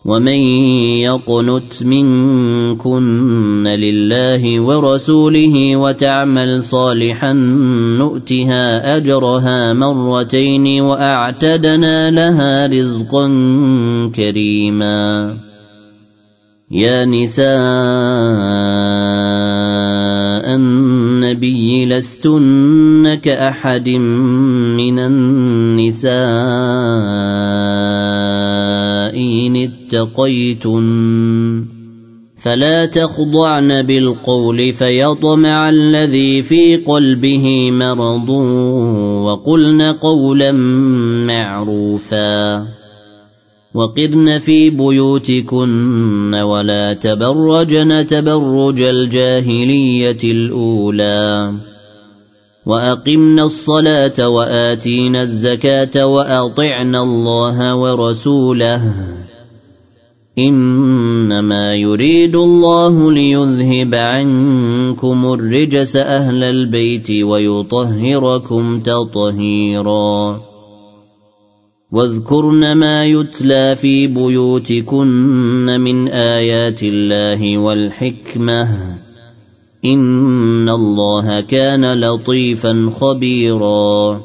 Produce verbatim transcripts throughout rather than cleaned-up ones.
ومن يقنت منكن لله ورسوله وتعمل صالحا نؤتها أجرها مرتين وأعتدنا لها رزقا كريما يا نساء النبي لستن كأحد من النساء إن اتقيتن فلا تخضعن بالقول فيطمع الذي في قلبه مرض وقلن قولا معروفا وقرن في بيوتكن ولا تبرجن تبرج الجاهلية الأولى وأقمنا الصلاة وآتينا الزكاة وأطعنا الله ورسوله إنما يريد الله ليذهب عنكم الرجس أهل البيت ويطهركم تطهيرا واذكرن ما يتلى في بيوتكن من آيات الله والحكمة إن الله كان لطيفا خبيرا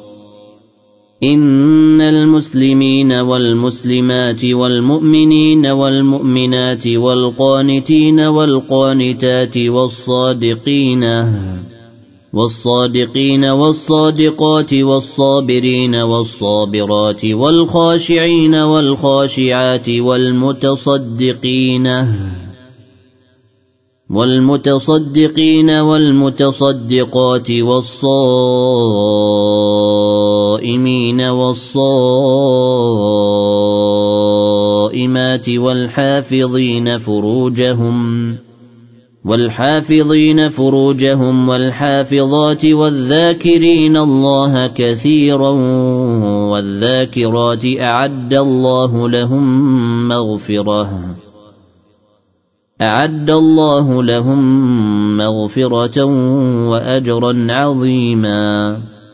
إن المسلمين والمسلمات والمؤمنين والمؤمنات والقانتين والقانتات والصادقين والصادقين والصادقات والصابرين والصابرات والخاشعين والخاشعات والمتصدقين والمتصدقين والمتصدقات والصائمين والصائمات والحافظين فروجهم والحافظين فروجهم والحافظات والذاكرين الله كثيرا والذاكرات أعد الله لهم مغفرة أعد الله لهم مغفرة وأجرا عظيما.